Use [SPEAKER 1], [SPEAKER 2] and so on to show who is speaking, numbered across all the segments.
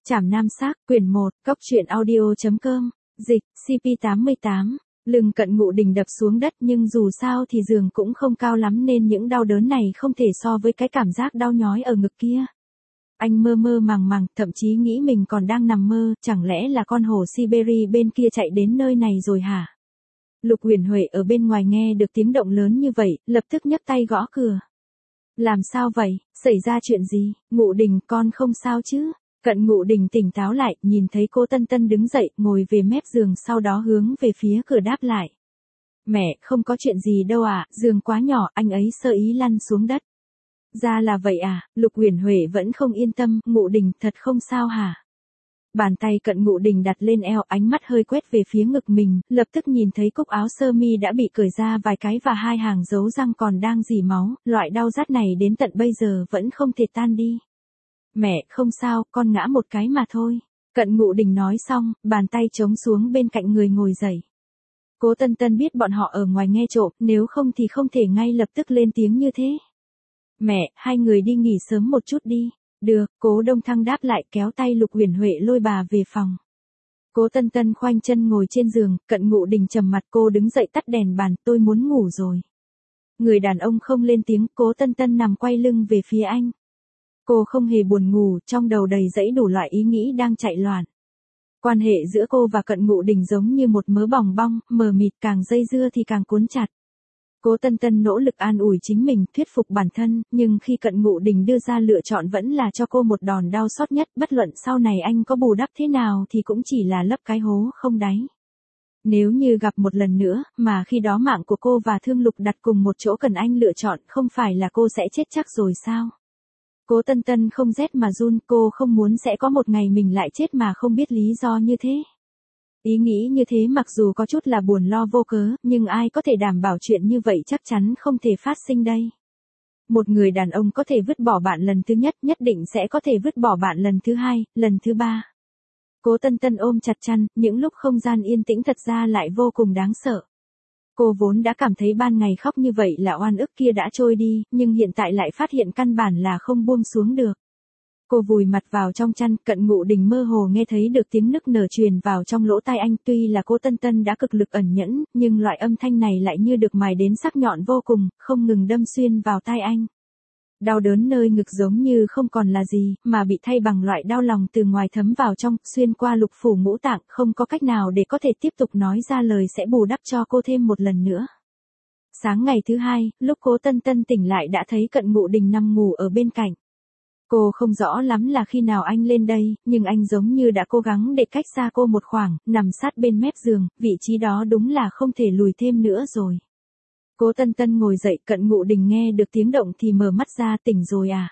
[SPEAKER 1] Trảm Nam Xác, quyển 1, Cóc truyện audio.com, dịch, CP88, lưng Cận Ngụ Đình đập xuống đất nhưng dù sao thì giường cũng không cao lắm nên những đau đớn này không thể so với cái cảm giác đau nhói ở ngực kia. Anh mơ mơ màng màng, thậm chí nghĩ mình còn đang nằm mơ, chẳng lẽ là con hổ Siberia bên kia chạy đến nơi này rồi hả? Lục Uyển Huệ ở bên ngoài nghe được tiếng động lớn như vậy, lập tức nhấc tay gõ cửa. Làm sao vậy, xảy ra chuyện gì, Ngụ Đình con không sao chứ? Cận Ngụ Đình tỉnh táo lại, nhìn thấy cô Tân Tân đứng dậy, ngồi về mép giường sau đó hướng về phía cửa đáp lại. Mẹ, không có chuyện gì đâu ạ, giường quá nhỏ, anh ấy sơ ý lăn xuống đất. Ra là vậy à, Lục Uyển Huệ vẫn không yên tâm, Ngụ Đình thật không sao hả? Bàn tay Cận Ngụ Đình đặt lên eo, ánh mắt hơi quét về phía ngực mình, lập tức nhìn thấy cúc áo sơ mi đã bị cởi ra vài cái và hai hàng dấu răng còn đang rỉ máu, loại đau rát này đến tận bây giờ vẫn không thể tan đi. Mẹ, không sao, con ngã một cái mà thôi. Cận Ngụ Đình nói xong, bàn tay chống xuống bên cạnh người ngồi dậy. Cố Tân Tân biết bọn họ ở ngoài nghe trộm, nếu không thì không thể ngay lập tức lên tiếng như thế. Mẹ, hai người đi nghỉ sớm một chút đi. Được, Cố Đông Thăng đáp lại, kéo tay Lục Uyển Huệ lôi bà về phòng. Cố Tân Tân khoanh chân ngồi trên giường, Cận Ngụ Đình trầm mặt, cô đứng dậy tắt đèn bàn, tôi muốn ngủ rồi. Người đàn ông không lên tiếng, Cố Tân Tân nằm quay lưng về phía anh. Cô không hề buồn ngủ, trong đầu đầy dẫy đủ loại ý nghĩ đang chạy loạn. Quan hệ giữa cô và Cận Ngụ Đình giống như một mớ bòng bong, mờ mịt, càng dây dưa thì càng cuốn chặt. Cố Tân Tân nỗ lực an ủi chính mình, thuyết phục bản thân, nhưng khi Cận Ngụ Đình đưa ra lựa chọn vẫn là cho cô một đòn đau xót nhất, bất luận sau này anh có bù đắp thế nào thì cũng chỉ là lấp cái hố không đáy. Nếu như gặp một lần nữa, mà khi đó mạng của cô và Thương Lục đặt cùng một chỗ cần anh lựa chọn, không phải là cô sẽ chết chắc rồi sao? Cố Tân Tân không rét mà run, cô không muốn sẽ có một ngày mình lại chết mà không biết lý do như thế. Ý nghĩ như thế mặc dù có chút là buồn lo vô cớ, nhưng ai có thể đảm bảo chuyện như vậy chắc chắn không thể phát sinh đây. Một người đàn ông có thể vứt bỏ bạn lần thứ nhất, nhất định sẽ có thể vứt bỏ bạn lần thứ hai, lần thứ ba. Cố Tân Tân ôm chặt chăn, những lúc không gian yên tĩnh thật ra lại vô cùng đáng sợ. Cô vốn đã cảm thấy ban ngày khóc như vậy là oan ức kia đã trôi đi, nhưng hiện tại lại phát hiện căn bản là không buông xuống được. Cô vùi mặt vào trong chăn, Cận Ngụ Đình mơ hồ nghe thấy được tiếng nức nở truyền vào trong lỗ tai anh, tuy là Cố Tân Tân đã cực lực ẩn nhẫn, nhưng loại âm thanh này lại như được mài đến sắc nhọn vô cùng, không ngừng đâm xuyên vào tai anh. Đau đớn nơi ngực giống như không còn là gì, mà bị thay bằng loại đau lòng từ ngoài thấm vào trong, xuyên qua lục phủ ngũ tạng, không có cách nào để có thể tiếp tục nói ra lời sẽ bù đắp cho cô thêm một lần nữa. Sáng ngày thứ hai, lúc Cố Tân Tân tỉnh lại đã thấy Cận Ngụ Đình nằm ngủ ở bên cạnh. Cô không rõ lắm là khi nào anh lên đây, nhưng anh giống như đã cố gắng để cách xa cô một khoảng, nằm sát bên mép giường, vị trí đó đúng là không thể lùi thêm nữa rồi. Cố Tân Tân ngồi dậy, Cận Ngụ Đình nghe được tiếng động thì mở mắt ra, tỉnh rồi à?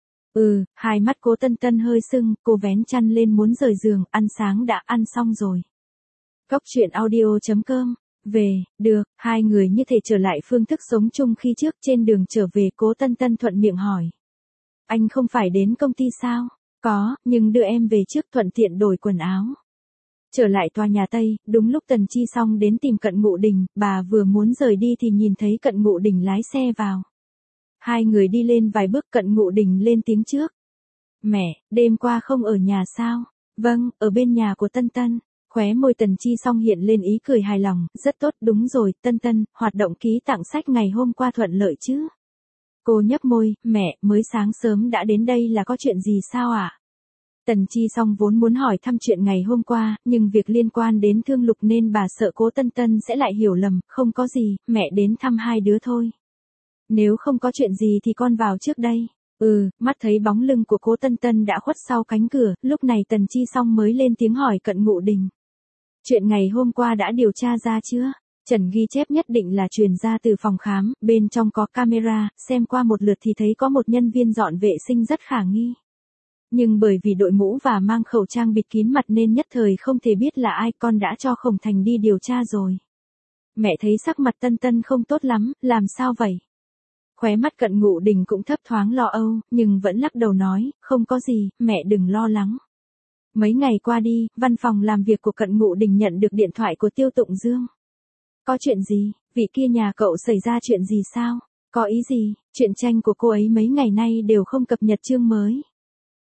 [SPEAKER 1] Hai mắt Cố Tân Tân hơi sưng, cô vén chăn lên muốn rời giường, ăn sáng đã ăn xong rồi. Cóc truyện audio.com, được, hai người như thể trở lại phương thức sống chung khi trước. Trên đường trở về, Cố Tân Tân thuận miệng hỏi. Anh không phải đến công ty sao? Có, nhưng đưa em về trước thuận tiện đổi quần áo. Trở lại tòa nhà Tây, đúng lúc Tần Chi Song đến tìm Cận Ngụ Đình, bà vừa muốn rời đi thì nhìn thấy Cận Ngụ Đình lái xe vào. Hai người đi lên vài bước, Cận Ngụ Đình lên tiếng trước. Mẹ, đêm qua không ở nhà sao? Vâng, ở bên nhà của Tân Tân. Khóe môi Tần Chi Song hiện lên ý cười hài lòng, rất tốt, đúng rồi, Tân Tân, hoạt động ký tặng sách ngày hôm qua thuận lợi chứ? Cô nhấp môi, mẹ, mới sáng sớm đã đến đây là có chuyện gì sao ạ? Tần Chi Song vốn muốn hỏi thăm chuyện ngày hôm qua, nhưng việc liên quan đến Thương Lục nên bà sợ Cố Tân Tân sẽ lại hiểu lầm, không có gì, mẹ đến thăm hai đứa thôi. Nếu không có chuyện gì thì con vào trước đây. Mắt thấy bóng lưng của Cố Tân Tân đã khuất sau cánh cửa, lúc này Tần Chi Song mới lên tiếng hỏi Cận Ngụ Đình. Chuyện ngày hôm qua đã điều tra ra chưa? Trần ghi chép nhất định là truyền ra từ phòng khám, bên trong có camera, xem qua một lượt thì thấy có một nhân viên dọn vệ sinh rất khả nghi. Nhưng bởi vì đội mũ và mang khẩu trang bịt kín mặt nên nhất thời không thể biết là ai, con đã cho Khổng Thành đi điều tra rồi. Mẹ thấy sắc mặt Tân Tân không tốt lắm, làm sao vậy? Khóe mắt Cận Ngụ Đình cũng thấp thoáng lo âu, nhưng vẫn lắc đầu nói, không có gì, mẹ đừng lo lắng. Mấy ngày qua đi, văn phòng làm việc của Cận Ngụ Đình nhận được điện thoại của Tiêu Tụng Dương. Có chuyện gì, vị kia nhà cậu xảy ra chuyện gì sao? Có ý gì, chuyện tranh của cô ấy mấy ngày nay đều không cập nhật chương mới.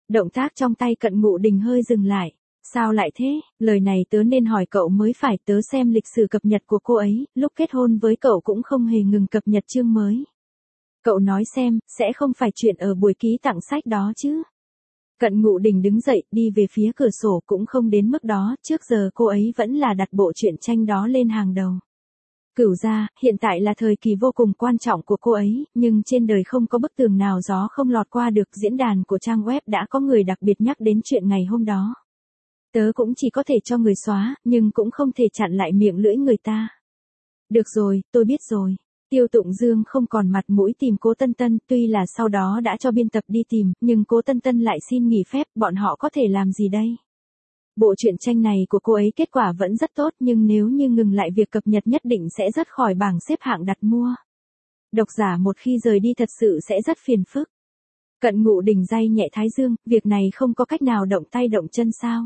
[SPEAKER 1] Động tác trong tay Cận Ngụ Đình hơi dừng lại. Sao lại thế, lời này tớ nên hỏi cậu mới phải, tớ xem lịch sử cập nhật của cô ấy, lúc kết hôn với cậu cũng không hề ngừng cập nhật chương mới. Cậu nói xem, sẽ không phải chuyện ở buổi ký tặng sách đó chứ? Cận Ngụ Đình đứng dậy, đi về phía cửa sổ, cũng không đến mức đó, trước giờ cô ấy vẫn là đặt bộ truyện tranh đó lên hàng đầu. Cửu gia, hiện tại là thời kỳ vô cùng quan trọng của cô ấy, nhưng trên đời không có bức tường nào gió không lọt qua được. Diễn đàn của trang web đã có người đặc biệt nhắc đến chuyện ngày hôm đó. Tớ cũng chỉ có thể cho người xóa, nhưng cũng không thể chặn lại miệng lưỡi người ta. Được rồi, tôi biết rồi. Tiêu Tụng Dương không còn mặt mũi tìm Cố Tân Tân, tuy là sau đó đã cho biên tập đi tìm, nhưng Cố Tân Tân lại xin nghỉ phép, bọn họ có thể làm gì đây? Bộ truyện tranh này của cô ấy kết quả vẫn rất tốt, nhưng nếu như ngừng lại việc cập nhật nhất định sẽ rớt khỏi bảng xếp hạng đặt mua. Độc giả một khi rời đi thật sự sẽ rất phiền phức. Cận Ngụ Đình day nhẹ thái dương, việc này không có cách nào động tay động chân sao?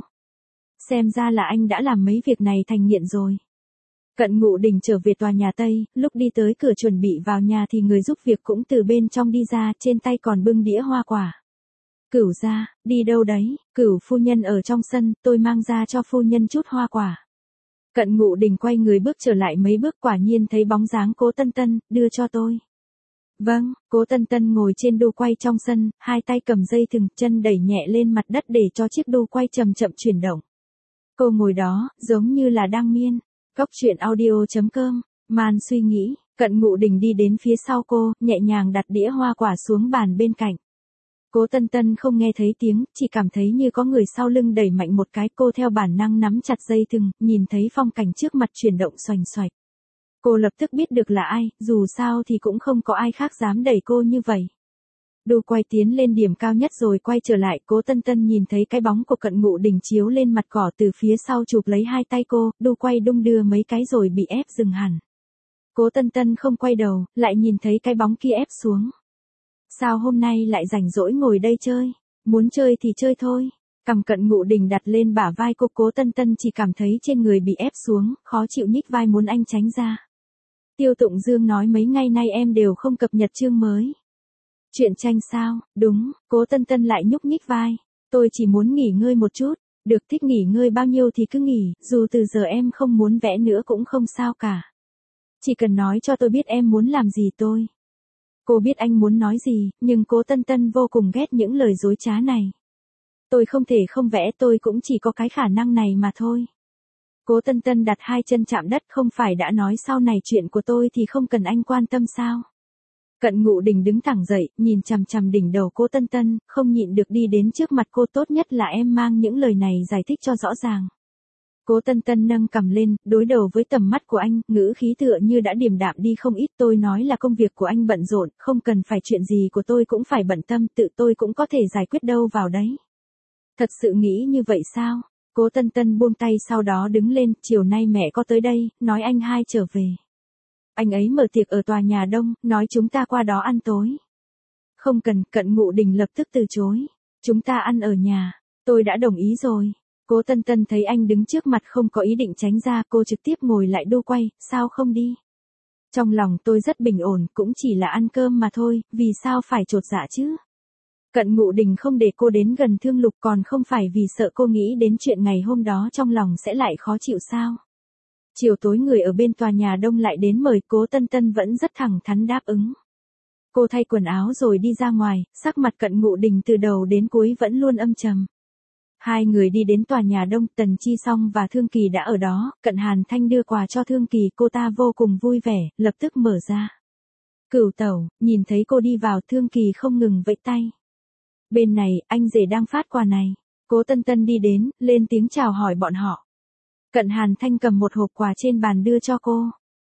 [SPEAKER 1] Xem ra là anh đã làm mấy việc này thành nghiện rồi. Cận Ngụ Đình trở về tòa nhà Tây, lúc đi tới cửa chuẩn bị vào nhà thì người giúp việc cũng từ bên trong đi ra, trên tay còn bưng đĩa hoa quả. Cửu gia, đi đâu đấy? Cửu phu nhân ở trong sân, tôi mang ra cho phu nhân chút hoa quả. Cận Ngụ Đình quay người bước trở lại mấy bước, quả nhiên thấy bóng dáng Cố Tân Tân, đưa cho tôi. Vâng, Cố Tân Tân ngồi trên đu quay trong sân, hai tay cầm dây thừng, chân đẩy nhẹ lên mặt đất để cho chiếc đu quay chậm chậm chuyển động. Cô ngồi đó, giống như là đang miên. Cốc truyện audio.com, man suy nghĩ, Cận Ngụ Đình đi đến phía sau cô, nhẹ nhàng đặt đĩa hoa quả xuống bàn bên cạnh. Cố Tân Tân không nghe thấy tiếng, chỉ cảm thấy như có người sau lưng đẩy mạnh một cái, cô theo bản năng nắm chặt dây thừng, nhìn thấy phong cảnh trước mặt chuyển động xoành xoạch. Cô lập tức biết được là ai, dù sao thì cũng không có ai khác dám đẩy cô như vậy. Đu quay tiến lên điểm cao nhất rồi quay trở lại, Cố Tân Tân nhìn thấy cái bóng của Cận Ngụ Đình chiếu lên mặt cỏ từ phía sau chụp lấy hai tay cô, đu quay đung đưa mấy cái rồi bị ép dừng hẳn. Cố Tân Tân không quay đầu, lại nhìn thấy cái bóng kia ép xuống. Sao hôm nay lại rảnh rỗi ngồi đây chơi? Muốn chơi thì chơi thôi. Cằm Cận Ngụ Đình đặt lên bả vai cô, Cố Tân Tân chỉ cảm thấy trên người bị ép xuống, khó chịu nhích vai muốn anh tránh ra. Tiêu Tụng Dương nói mấy ngày nay em đều không cập nhật chương mới. Truyện tranh sao? Đúng, Cố Tân Tân lại nhúc nhích vai. Tôi chỉ muốn nghỉ ngơi một chút. Được, thích nghỉ ngơi bao nhiêu thì cứ nghỉ, dù từ giờ em không muốn vẽ nữa cũng không sao cả. Chỉ cần nói cho tôi biết em muốn làm gì tôi. Cô biết anh muốn nói gì, nhưng Cố Tân Tân vô cùng ghét những lời dối trá này. Tôi không thể không vẽ, tôi cũng chỉ có cái khả năng này mà thôi. Cố Tân Tân đặt hai chân chạm đất, không phải đã nói sau này chuyện của tôi thì không cần anh quan tâm sao? Cận Ngụ Đình đứng thẳng dậy, nhìn chằm chằm đỉnh đầu Cố Tân Tân, không nhịn được đi đến trước mặt cô, tốt nhất là em mang những lời này giải thích cho rõ ràng. Cố Tân Tân nâng cằm lên, đối đầu với tầm mắt của anh, ngữ khí tựa như đã điềm đạm đi không ít. Tôi nói là công việc của anh bận rộn, không cần phải chuyện gì của tôi cũng phải bận tâm, tự tôi cũng có thể giải quyết đâu vào đấy. Thật sự nghĩ như vậy sao? Cố Tân Tân buông tay sau đó đứng lên, chiều nay mẹ có tới đây, nói anh hai trở về. Anh ấy mở tiệc ở tòa nhà Đông, nói chúng ta qua đó ăn tối. Không cần, Cận Ngụ Đình lập tức từ chối. Chúng ta ăn ở nhà, tôi đã đồng ý rồi. Cố Tân Tân thấy anh đứng trước mặt không có ý định tránh ra, cô trực tiếp ngồi lại đu quay, sao không đi? Trong lòng tôi rất bình ổn, cũng chỉ là ăn cơm mà thôi, vì sao phải chột dạ chứ? Cận Ngụ Đình không để cô đến gần Thương Lục, còn không phải vì sợ cô nghĩ đến chuyện ngày hôm đó trong lòng sẽ lại khó chịu sao? Chiều tối người ở bên tòa nhà Đông lại đến mời, Cố Tân Tân vẫn rất thẳng thắn đáp ứng. Cô thay quần áo rồi đi ra ngoài, sắc mặt Cận Ngụ Đình từ đầu đến cuối vẫn luôn âm trầm. Hai người đi đến tòa nhà Đông, Tần Chi Song và Thương Kỳ đã ở đó, Cận Hàn Thanh đưa quà cho Thương Kỳ, cô ta vô cùng vui vẻ, lập tức mở ra. Cửu tẩu, nhìn thấy cô đi vào, Thương Kỳ không ngừng vẫy tay. Bên này, anh rể đang phát quà này. Cố Tân Tân đi đến, lên tiếng chào hỏi bọn họ. Cận Hàn Thanh cầm một hộp quà trên bàn đưa cho cô.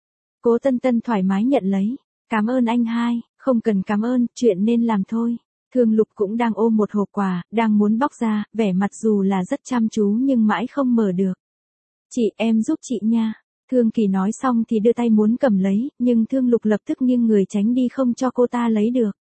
[SPEAKER 1] Cố Tân Tân thoải mái nhận lấy. Cảm ơn anh hai, không cần cảm ơn, chuyện nên làm thôi. Thương Lục cũng đang ôm một hộp quà, đang muốn bóc ra, vẻ mặt dù là rất chăm chú nhưng mãi không mở được. Chị, em giúp chị nha. Thương Kỳ nói xong thì đưa tay muốn cầm lấy, nhưng Thương Lục lập tức nghiêng người tránh đi không cho cô ta lấy được.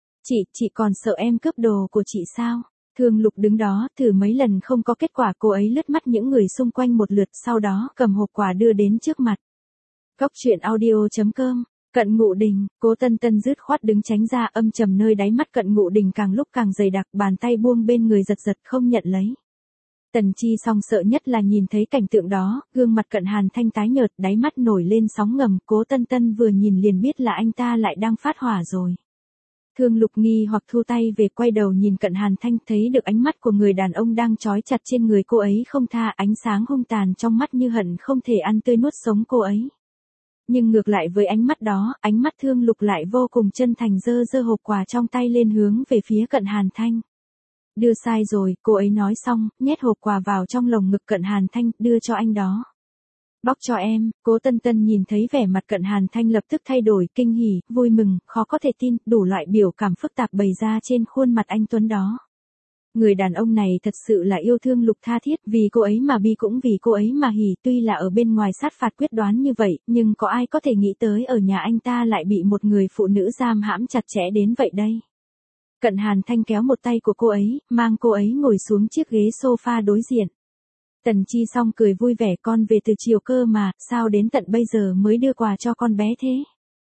[SPEAKER 1] Chị còn sợ em cướp đồ của chị sao? Thương Lục đứng đó, thử mấy lần không có kết quả, cô ấy lướt mắt những người xung quanh một lượt, sau đó cầm hộp quà đưa đến trước mặt. Cốc truyện audio.com Cận Ngụ Đình, Cố Tân Tân dứt khoát đứng tránh ra, âm trầm nơi đáy mắt Cận Ngụ Đình càng lúc càng dày đặc, bàn tay buông bên người giật giật không nhận lấy. Tần Chi Song sợ nhất là nhìn thấy cảnh tượng đó, gương mặt Cận Hàn Thanh tái nhợt, đáy mắt nổi lên sóng ngầm, Cố Tân Tân vừa nhìn liền biết là anh ta lại đang phát hỏa rồi. Thương Lục nghi hoặc thu tay về, quay đầu nhìn Cận Hàn Thanh, thấy được ánh mắt của người đàn ông đang trói chặt trên người cô ấy không tha, ánh sáng hung tàn trong mắt như hận không thể ăn tươi nuốt sống cô ấy. Nhưng ngược lại với ánh mắt đó, ánh mắt Thương Lục lại vô cùng chân thành, giơ giơ hộp quà trong tay lên hướng về phía Cận Hàn Thanh. Đưa sai rồi, cô ấy nói xong, nhét hộp quà vào trong lồng ngực Cận Hàn Thanh, đưa cho anh đó. Bóc cho em. Cố Tân Tân nhìn thấy vẻ mặt Cận Hàn Thanh lập tức thay đổi, kinh hỉ, vui mừng, khó có thể tin, đủ loại biểu cảm phức tạp bày ra trên khuôn mặt anh tuấn đó. Người đàn ông này thật sự là yêu Thương Lục tha thiết, vì cô ấy mà bi cũng vì cô ấy mà hỉ, tuy là ở bên ngoài sát phạt quyết đoán như vậy, nhưng có ai có thể nghĩ tới ở nhà anh ta lại bị một người phụ nữ giam hãm chặt chẽ đến vậy đây. Cận Hàn Thanh kéo một tay của cô ấy, mang cô ấy ngồi xuống chiếc ghế sofa đối diện. Tần Chi Song cười vui vẻ, con về từ chiều cơ mà, sao đến tận bây giờ mới đưa quà cho con bé thế?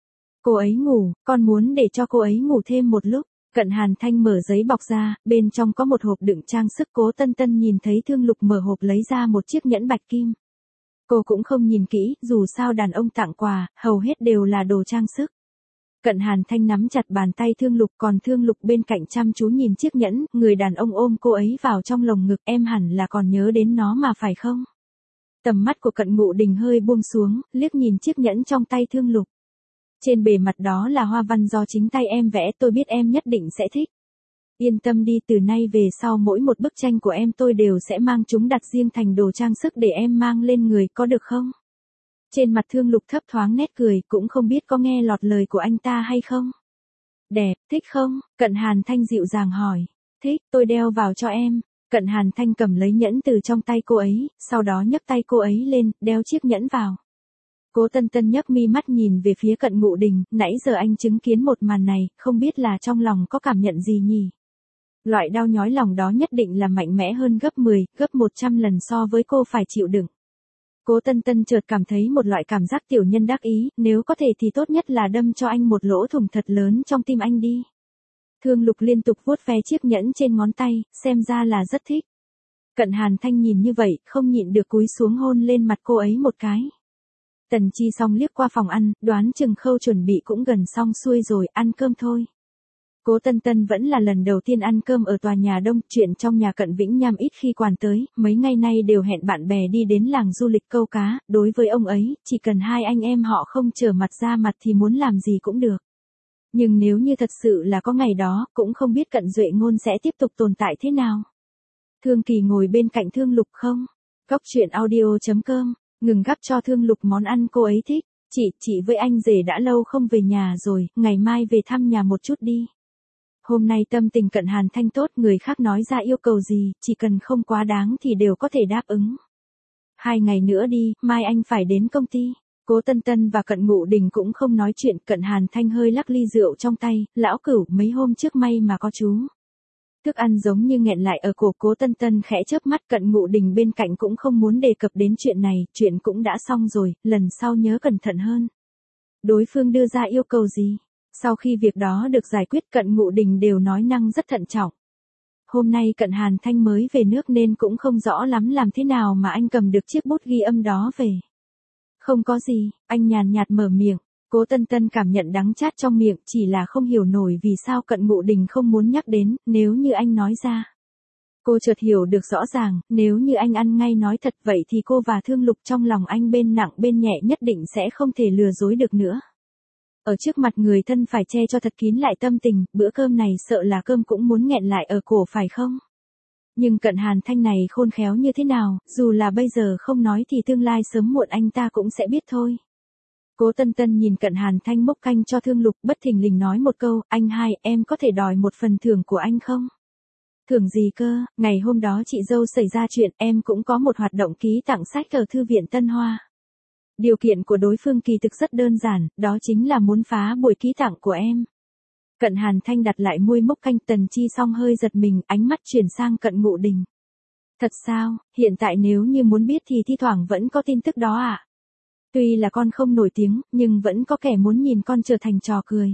[SPEAKER 1] Cô ấy ngủ, con muốn để cho cô ấy ngủ thêm một lúc. Cận Hàn Thanh mở giấy bọc ra, bên trong có một hộp đựng trang sức. Cố Tân Tân nhìn thấy Thương Lục mở hộp lấy ra một chiếc nhẫn bạch kim. Cô cũng không nhìn kỹ, dù sao đàn ông tặng quà, hầu hết đều là đồ trang sức. Cận Hàn Thanh nắm chặt bàn tay Thương Lục, còn Thương Lục bên cạnh chăm chú nhìn chiếc nhẫn, người đàn ông ôm cô ấy vào trong lồng ngực, em hẳn là còn nhớ đến nó mà phải không? Tầm mắt của Cận Ngụ Đình hơi buông xuống, liếc nhìn chiếc nhẫn trong tay Thương Lục. Trên bề mặt đó là hoa văn do chính tay em vẽ, tôi biết em nhất định sẽ thích. Yên tâm đi, từ nay về sau mỗi một bức tranh của em tôi đều sẽ mang chúng đặt riêng thành đồ trang sức để em mang lên người, có được không? Trên mặt Thương Lục thấp thoáng nét cười, cũng không biết có nghe lọt lời của anh ta hay không. Đẹp, thích không? Cận Hàn Thanh dịu dàng hỏi. Thích, tôi đeo vào cho em. Cận Hàn Thanh cầm lấy nhẫn từ trong tay cô ấy, sau đó nhấc tay cô ấy lên, đeo chiếc nhẫn vào. Cố Tân Tân nhấc mi mắt nhìn về phía Cận Ngụ Đình, nãy giờ anh chứng kiến một màn này, không biết là trong lòng có cảm nhận gì nhỉ? Loại đau nhói lòng đó nhất định là mạnh mẽ hơn gấp 10, gấp 100 lần so với cô phải chịu đựng. Cố Tân Tân chợt cảm thấy một loại cảm giác tiểu nhân đắc ý, nếu có thể thì tốt nhất là đâm cho anh một lỗ thủng thật lớn trong tim anh đi. Thương Lục liên tục vuốt ve chiếc nhẫn trên ngón tay, xem ra là rất thích. Cận Hàn Thanh nhìn như vậy, không nhịn được cúi xuống hôn lên mặt cô ấy một cái. Tần Chi Song liếc qua phòng ăn, đoán chừng khâu chuẩn bị cũng gần xong xuôi rồi, ăn cơm thôi. Cố Tân Tân vẫn là lần đầu tiên ăn cơm ở tòa nhà đông, chuyện trong nhà Cận Vĩnh Nham ít khi quản tới, mấy ngày nay đều hẹn bạn bè đi đến làng du lịch câu cá, đối với ông ấy, chỉ cần hai anh em họ không trở mặt ra mặt thì muốn làm gì cũng được. Nhưng nếu như thật sự là có ngày đó, cũng không biết Cận Duệ Ngôn sẽ tiếp tục tồn tại thế nào. Thương Kỳ ngồi bên cạnh Thương Lục không? Cóc truyện audio.com, ngừng gắp cho Thương Lục món ăn cô ấy thích. Chị với anh rể đã lâu không về nhà rồi, ngày mai về thăm nhà một chút đi. Hôm nay tâm tình Cận Hàn Thanh tốt, người khác nói ra yêu cầu gì, chỉ cần không quá đáng thì đều có thể đáp ứng. 2 ngày nữa đi, mai anh phải đến công ty. Cố Tân Tân và Cận Ngụ Đình cũng không nói chuyện, Cận Hàn Thanh hơi lắc ly rượu trong tay, lão cửu, mấy hôm trước may mà có chú. Thức ăn giống như nghẹn lại ở cổ. Cố Tân Tân khẽ chớp mắt, Cận Ngụ Đình bên cạnh cũng không muốn đề cập đến chuyện này, chuyện cũng đã xong rồi, lần sau nhớ cẩn thận hơn. Đối phương đưa ra yêu cầu gì? Sau khi việc đó được giải quyết, Cận Ngụ Đình đều nói năng rất thận trọng. Hôm nay Cận Hàn Thanh mới về nước nên cũng không rõ lắm làm thế nào mà anh cầm được chiếc bút ghi âm đó về. Không có gì, anh nhàn nhạt mở miệng. Cố Tân Tân cảm nhận đắng chát trong miệng, chỉ là không hiểu nổi vì sao Cận Ngụ Đình không muốn nhắc đến, nếu như anh nói ra. Cô chợt hiểu được rõ ràng, nếu như anh ăn ngay nói thật vậy thì cô và Thương Lục trong lòng anh bên nặng bên nhẹ nhất định sẽ không thể lừa dối được nữa. Ở trước mặt người thân phải che cho thật kín lại tâm tình, bữa cơm này sợ là cơm cũng muốn nghẹn lại ở cổ phải không? Nhưng Cận Hàn Thanh này khôn khéo như thế nào, dù là bây giờ không nói thì tương lai sớm muộn anh ta cũng sẽ biết thôi. Cố Tân Tân nhìn Cận Hàn Thanh múc canh cho Thương Lục, bất thình lình nói một câu, anh hai, em có thể đòi một phần thưởng của anh không? Thưởng gì cơ? Ngày hôm đó chị dâu xảy ra chuyện, em cũng có một hoạt động ký tặng sách ở thư viện Tân Hoa. Điều kiện của đối phương kỳ thực rất đơn giản, đó chính là muốn phá buổi ký tặng của em. Cận Hàn Thanh đặt lại muôi múc canh. Tần Chi Song hơi giật mình, ánh mắt chuyển sang Cận Ngụ Đình. Thật sao, hiện tại nếu như muốn biết thì thi thoảng vẫn có tin tức đó ạ. Tuy là con không nổi tiếng, nhưng vẫn có kẻ muốn nhìn con trở thành trò cười.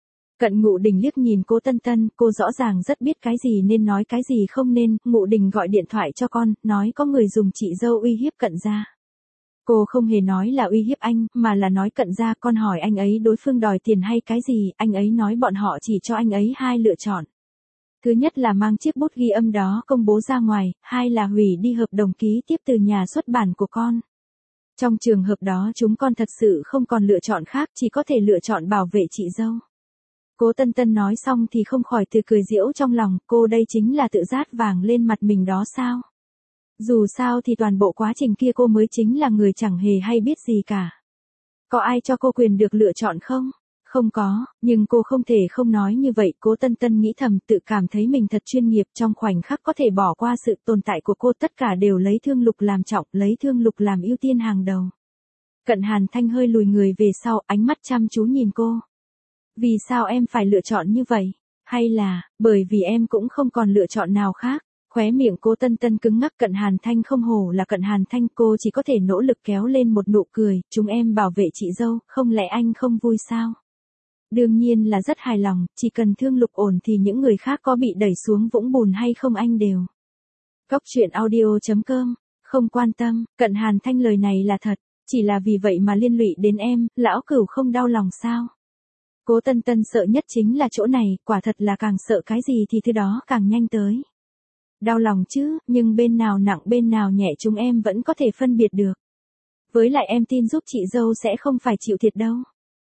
[SPEAKER 1] Cận Ngụ Đình liếc nhìn Cố Tân Tân, cô rõ ràng rất biết cái gì nên nói cái gì không nên. Ngụ Đình gọi điện thoại cho con, nói có người dùng chị dâu uy hiếp Cận gia. Cô không hề nói là uy hiếp anh, mà là nói Cận gia. Con hỏi anh ấy đối phương đòi tiền hay cái gì, anh ấy nói bọn họ chỉ cho anh ấy hai lựa chọn. Thứ nhất là mang chiếc bút ghi âm đó công bố ra ngoài, hai là hủy đi hợp đồng ký tiếp từ nhà xuất bản của con. Trong trường hợp đó chúng con thật sự không còn lựa chọn khác, chỉ có thể lựa chọn bảo vệ chị dâu. Cố Tân Tân nói xong thì không khỏi tự cười giễu trong lòng, cô đây chính là tự rát vàng lên mặt mình đó sao? Dù sao thì toàn bộ quá trình kia cô mới chính là người chẳng hề hay biết gì cả. Có ai cho cô quyền được lựa chọn không? Không có, nhưng cô không thể không nói như vậy. Cố Tân Tân nghĩ thầm, tự cảm thấy mình thật chuyên nghiệp, trong khoảnh khắc có thể bỏ qua sự tồn tại của cô, tất cả đều lấy Thương Lục làm trọng, lấy Thương Lục làm ưu tiên hàng đầu. Cận Hàn Thanh hơi lùi người về sau, ánh mắt chăm chú nhìn cô. Vì sao em phải lựa chọn như vậy? Hay là, bởi vì em cũng không còn lựa chọn nào khác? Khóe miệng Cố Tân Tân cứng ngắc. Cận Hàn Thanh không hổ là Cận Hàn Thanh, cô chỉ có thể nỗ lực kéo lên một nụ cười. Chúng em bảo vệ chị dâu, không lẽ anh không vui sao? Đương nhiên là rất hài lòng, chỉ cần Thương Lục ổn thì những người khác có bị đẩy xuống vũng bùn hay không anh đều. Cóc truyện audio.com, không quan tâm. Cận Hàn Thanh lời này là thật, chỉ là vì vậy mà liên lụy đến em, lão cửu không đau lòng sao? Cố Tân Tân sợ nhất chính là chỗ này, quả thật là càng sợ cái gì thì thứ đó càng nhanh tới. Đau lòng chứ, nhưng bên nào nặng bên nào nhẹ chúng em vẫn có thể phân biệt được. Với lại em tin giúp chị dâu sẽ không phải chịu thiệt đâu.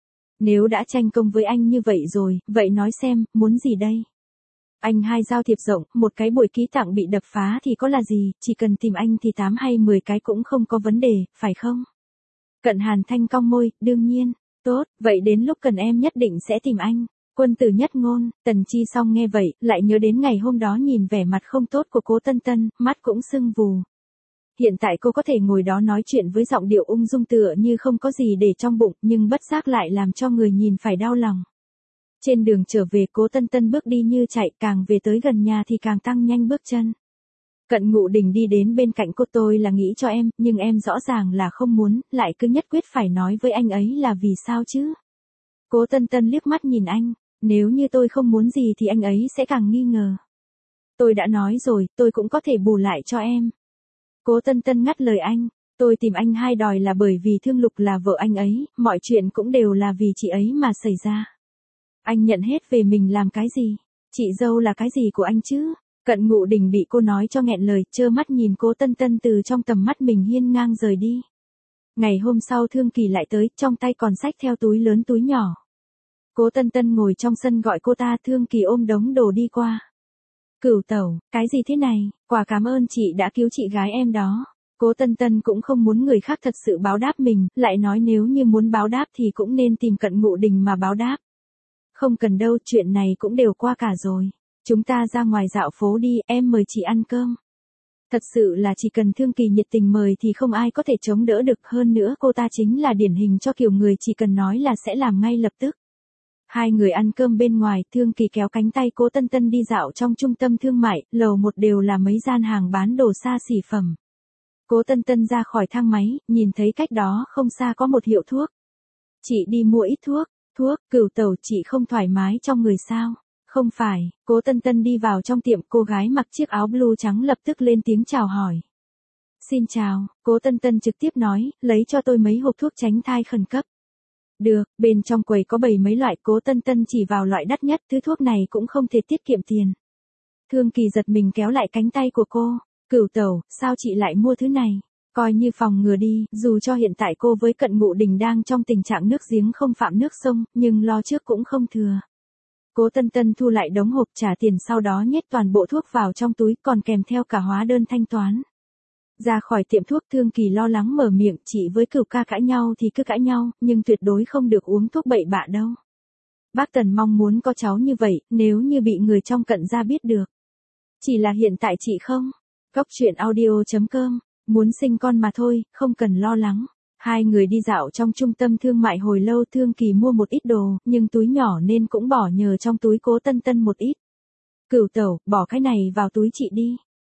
[SPEAKER 1] Nếu đã tranh công với anh như vậy rồi, vậy nói xem, muốn gì đây? Anh hai giao thiệp rộng, một cái buổi ký tặng bị đập phá thì có là gì, chỉ cần tìm anh thì 8 hay 10 cái cũng không có vấn đề, phải không? Cận Hàn Thanh cong môi, đương nhiên. Tốt, vậy đến lúc cần em nhất định sẽ tìm anh. Quân tử nhất ngôn. Tần Chi Song nghe vậy, lại nhớ đến ngày hôm đó nhìn vẻ mặt không tốt của Cố Tân Tân, mắt cũng sưng vù. Hiện tại cô có thể ngồi đó nói chuyện với giọng điệu ung dung tựa như không có gì để trong bụng, nhưng bất giác lại làm cho người nhìn phải đau lòng. Trên đường trở về, Cố Tân Tân bước đi như chạy, càng về tới gần nhà thì càng tăng nhanh bước chân. Cận Ngụ Đình đi đến bên cạnh cô, tôi là nghĩ cho em, nhưng em rõ ràng là không muốn, lại cứ nhất quyết phải nói với anh ấy là vì sao chứ? Cố Tân Tân liếc mắt nhìn anh, nếu như tôi không muốn gì thì anh ấy sẽ càng nghi ngờ. Tôi đã nói rồi, tôi cũng có thể bù lại cho em. Cố Tân Tân ngắt lời anh, tôi tìm anh hai đòi là bởi vì Thương Lục là vợ anh ấy, mọi chuyện cũng đều là vì chị ấy mà xảy ra. Anh nhận hết về mình làm cái gì? Chị dâu là cái gì của anh chứ? Cận Ngụ Đình bị cô nói cho nghẹn lời, trơ mắt nhìn Cố Tân Tân từ trong tầm mắt mình hiên ngang rời đi. Ngày hôm sau Thương Kỳ lại tới, trong tay còn xách theo túi lớn túi nhỏ. Cố Tân Tân ngồi trong sân gọi cô ta, Thương Kỳ ôm đống đồ đi qua. Cửu tẩu, cái gì thế này, quả cảm ơn chị đã cứu chị gái em đó. Cố Tân Tân cũng không muốn người khác thật sự báo đáp mình, lại nói nếu như muốn báo đáp thì cũng nên tìm Cận Ngụ Đình mà báo đáp. Không cần đâu, chuyện này cũng đều qua cả rồi. Chúng ta ra ngoài dạo phố đi, em mời chị ăn cơm. Thật sự là chỉ cần Thương Kỳ nhiệt tình mời thì không ai có thể chống đỡ được, hơn nữa cô ta chính là điển hình cho kiểu người chỉ cần nói là sẽ làm ngay lập tức. Hai người ăn cơm bên ngoài, Thương Kỳ kéo cánh tay Cố Tân Tân đi dạo trong trung tâm thương mại, lầu 1 đều là mấy gian hàng bán đồ xa xỉ phẩm. Cố Tân Tân ra khỏi thang máy, nhìn thấy cách đó không xa có một hiệu thuốc. Chị đi mua ít thuốc, Cửu tẩu, chị không thoải mái trong người sao? Không phải, Cố Tân Tân đi vào trong tiệm, cô gái mặc chiếc áo blue trắng lập tức lên tiếng chào hỏi. Xin chào, Cố Tân Tân trực tiếp nói, lấy cho tôi mấy hộp thuốc tránh thai khẩn cấp. Được, bên trong quầy có bày mấy loại, Cố Tân Tân chỉ vào loại đắt nhất, thứ thuốc này cũng không thể tiết kiệm tiền. Thương Kỳ giật mình kéo lại cánh tay của cô, Cửu tẩu, sao chị lại mua thứ này? Coi như phòng ngừa đi, dù cho hiện tại cô với Cận Ngụ Đình đang trong tình trạng nước giếng không phạm nước sông, nhưng lo trước cũng không thừa. Cố Tân Tân thu lại đống hộp, trả tiền, sau đó nhét toàn bộ thuốc vào trong túi, còn kèm theo cả hóa đơn thanh toán. Ra khỏi tiệm thuốc, Thương Kỳ lo lắng mở miệng, chị với Cửu ca cãi nhau thì cứ cãi nhau, nhưng tuyệt đối không được uống thuốc bậy bạ đâu. Bác Tần mong muốn có cháu như vậy, nếu như bị người trong Cận gia biết được. Chỉ là hiện tại chị không. Cóc truyện audio.com, muốn sinh con mà thôi, không cần lo lắng. Hai người đi dạo trong trung tâm thương mại hồi lâu, Thương Kỳ mua một ít đồ, nhưng túi nhỏ nên cũng bỏ nhờ trong túi Cố Tân Tân một ít. Cửu tẩu, bỏ cái này vào túi chị đi.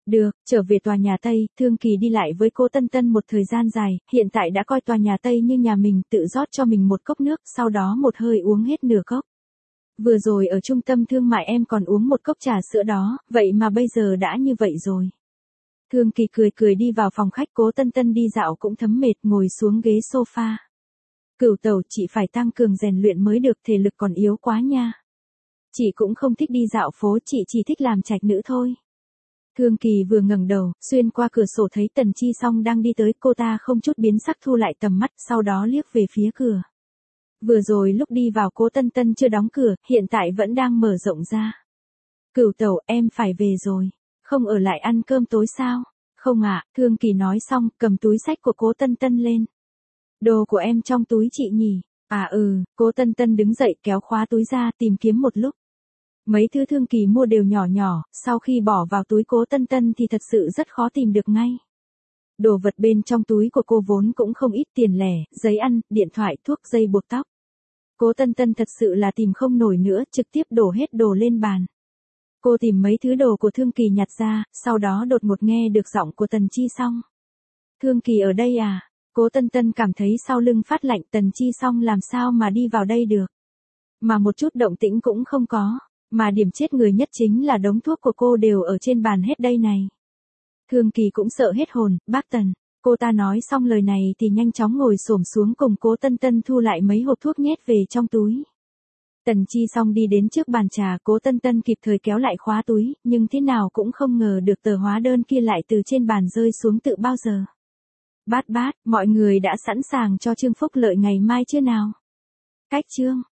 [SPEAKER 1] Được, trở về tòa nhà Tây, Thương Kỳ đi lại với cô Tân Tân một thời gian dài, hiện tại đã coi tòa nhà Tây như nhà mình, tự rót cho mình một cốc nước, sau đó một hơi uống hết nửa cốc. Vừa rồi ở trung tâm thương mại em còn uống một cốc trà sữa đó, vậy mà bây giờ đã như vậy rồi. Thương Kỳ cười cười đi vào phòng khách, cố Tân Tân đi dạo cũng thấm mệt, ngồi xuống ghế sofa. Cửu tẩu, chị phải tăng cường rèn luyện mới được, thể lực còn yếu quá nha. Chị cũng không thích đi dạo phố, chị chỉ thích làm trạch nữ thôi. Thương Kỳ vừa ngẩng đầu, xuyên qua cửa sổ thấy Tần Chi Song đang đi tới, cô ta không chút biến sắc thu lại tầm mắt, sau đó liếc về phía cửa. Vừa rồi lúc đi vào cố Tân Tân chưa đóng cửa, hiện tại vẫn đang mở rộng ra. Cửu tẩu, em phải về rồi. Không ở lại ăn cơm tối sao? Không ạ, Thương Kỳ nói xong, cầm túi xách của cố Tân Tân lên. Đồ của em trong túi chị nhỉ? À cố Tân Tân đứng dậy kéo khóa túi ra tìm kiếm một lúc. Mấy thứ Thương Kỳ mua đều nhỏ nhỏ, sau khi bỏ vào túi cố Tân Tân thì thật sự rất khó tìm được ngay. Đồ vật bên trong túi của cô vốn cũng không ít, tiền lẻ, giấy ăn, điện thoại, thuốc, dây buộc tóc. Cố Tân Tân thật sự là tìm không nổi nữa, trực tiếp đổ hết đồ lên bàn. Cô tìm mấy thứ đồ của Thương Kỳ nhặt ra, sau đó đột ngột nghe được giọng của Tần Chi Song. Thương Kỳ ở đây à? Cố Tân Tân cảm thấy sau lưng phát lạnh, Tần Chi Song làm sao mà đi vào đây được. Mà một chút động tĩnh cũng không có, mà điểm chết người nhất chính là đống thuốc của cô đều ở trên bàn hết đây này. Thương Kỳ cũng sợ hết hồn, bác Tần. Cô ta nói xong lời này thì nhanh chóng ngồi xổm xuống cùng Cố Tân Tân thu lại mấy hộp thuốc nhét về trong túi. Tần Chi Song đi đến trước bàn trà, Cố Tân Tân kịp thời kéo lại khóa túi, nhưng thế nào cũng không ngờ được tờ hóa đơn kia lại từ trên bàn rơi xuống tự bao giờ. Bát, mọi người đã sẵn sàng cho chương phúc lợi ngày mai chưa nào? Cách chương